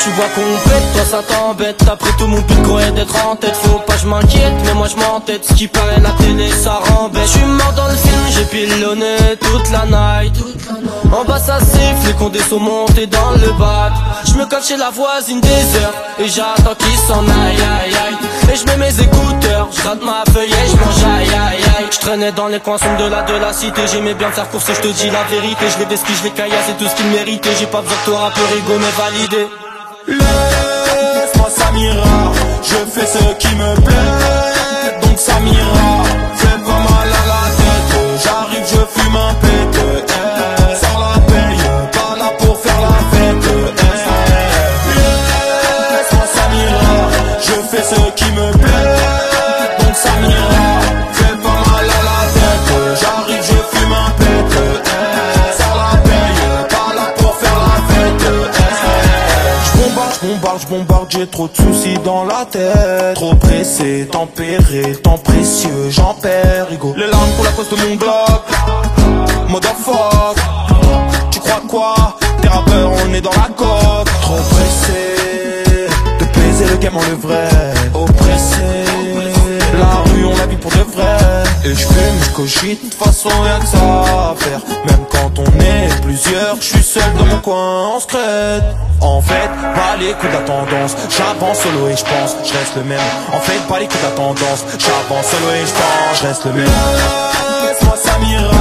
tu vois qu'on pète, toi ça t'embête. Après tout mon pico est d'être en tête. Faut pas je m'inquiète, mais moi je m'entête. Ce qui paraît la télé ça rembête. Je suis mort dans le film, j'ai pilonné toute la night. En bas ça siffle, les condés sont montés dans le bac. Je me colle chez la voisine des heures et j'attends qu'il s'en aille, aïe aïe. Et je mets mes écouteurs, je gratte ma feuille et je mange aïe aïe aïe. Je traînais dans les coins sombres de la cité. J'aimais bien faire course et je te dis la vérité. Je les desquille, je les caillasse, c'est tout ce qu'ils méritaient. J'ai pas besoin de toi rappeur ego mais validé. Laisse-moi Samira, je fais ce qui me plaît. Donc Samira, fais pas mal à la tête. J'arrive, je fume un pète, sans la paye, pas là pour faire la fête, Laisse-moi Samira, je fais ce qui me plaît. Donc Samira, fais pas mal à la tête. J'arrive, je fume un pète, sans la paye, pas là pour faire la fête, je bombarde, j'ai trop de soucis dans la tête. Trop pressé, tempéré, temps précieux, j'en perds, rigo. Les larmes pour la cause de mon Glock, motherfuck. Tu crois quoi? T'es rappeur, on est dans la coque. Trop pressé de baiser le game en le vrai. Oppressé, la rue on la vit pour de vrai. Et je fume, je cogite, de toute façon y'a que ça à faire. Même quand on est plusieurs, je suis seul dans mon coin, on se crête. En fait, pas les coups de la tendance. J'avance solo et je pense, je reste le même. En fait, pas les coups de la tendance. J'avance solo et je pense, je reste le même. Laisse-moi Samira,